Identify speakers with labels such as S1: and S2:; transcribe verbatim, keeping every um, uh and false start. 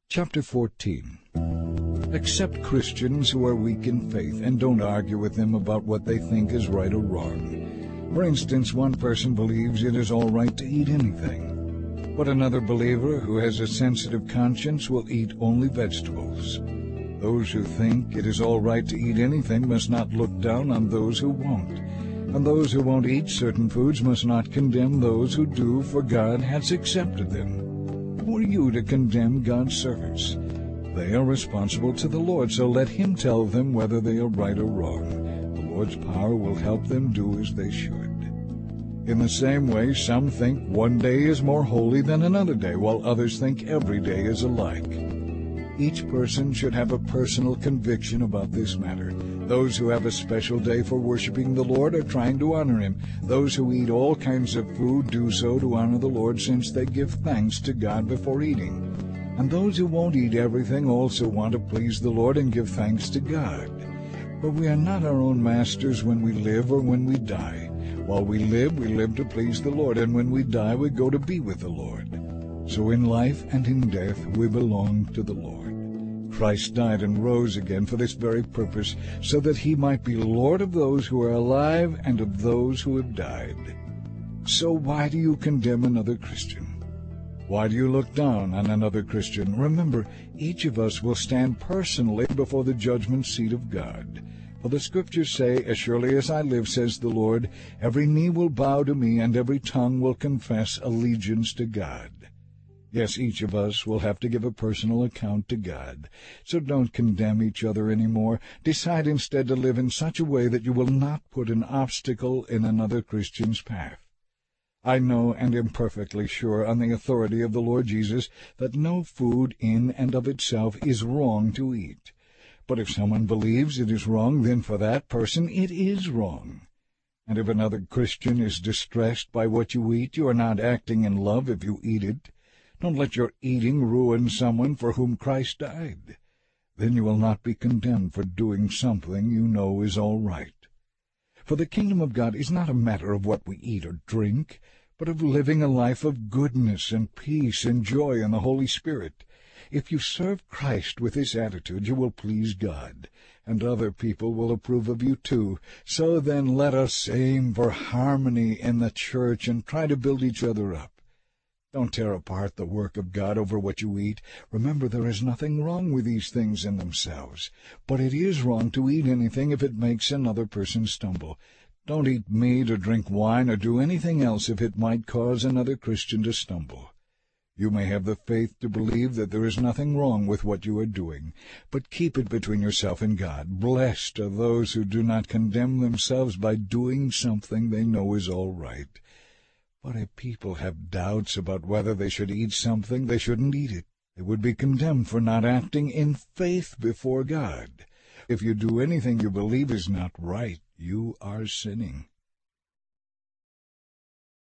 S1: Chapter fourteen. Accept Christians who are weak in faith, and don't argue with them about what they think is right or wrong. For instance, one person believes it is all right to eat anything, but another believer who has a sensitive conscience will eat only vegetables. Those who think it is all right to eat anything must not look down on those who won't, and those who won't eat certain foods must not condemn those who do, for God has accepted them. Who are you to condemn God's servants? They are responsible to the Lord, so let Him tell them whether they are right or wrong. The Lord's power will help them do as they should. In the same way, some think one day is more holy than another day, while others think every day is alike. Each person should have a personal conviction about this matter. Those who have a special day for worshiping the Lord are trying to honor Him. Those who eat all kinds of food do so to honor the Lord, since they give thanks to God before eating. And those who won't eat everything also want to please the Lord and give thanks to God. For we are not our own masters when we live or when we die. While we live, we live to please the Lord, and when we die, we go to be with the Lord. So in life and in death we belong to the Lord. Christ died and rose again for this very purpose, so that He might be Lord of those who are alive and of those who have died. So why do you condemn another Christian? Why do you look down on another Christian? Remember, each of us will stand personally before the judgment seat of God. For the Scriptures say, "As surely as I live, says the Lord, every knee will bow to me, and every tongue will confess allegiance to God." Yes, each of us will have to give a personal account to God. So don't condemn each other anymore. Decide instead to live in such a way that you will not put an obstacle in another Christian's path. I know and am perfectly sure, on the authority of the Lord Jesus, that no food in and of itself is wrong to eat. But if someone believes it is wrong, then for that person it is wrong. And if another Christian is distressed by what you eat, you are not acting in love if you eat it. Don't let your eating ruin someone for whom Christ died. Then you will not be condemned for doing something you know is all right. For the kingdom of God is not a matter of what we eat or drink, but of living a life of goodness and peace and joy in the Holy Spirit. If you serve Christ with this attitude, you will please God, and other people will approve of you too. So then let us aim for harmony in the church and try to build each other up. Don't tear apart the work of God over what you eat. Remember, there is nothing wrong with these things in themselves, but it is wrong to eat anything if it makes another person stumble. Don't eat meat or drink wine or do anything else if it might cause another Christian to stumble. You may have the faith to believe that there is nothing wrong with what you are doing, but keep it between yourself and God. Blessed are those who do not condemn themselves by doing something they know is all right. But if people have doubts about whether they should eat something, they shouldn't eat it. They would be condemned for not acting in faith before God. If you do anything you believe is not right, you are sinning.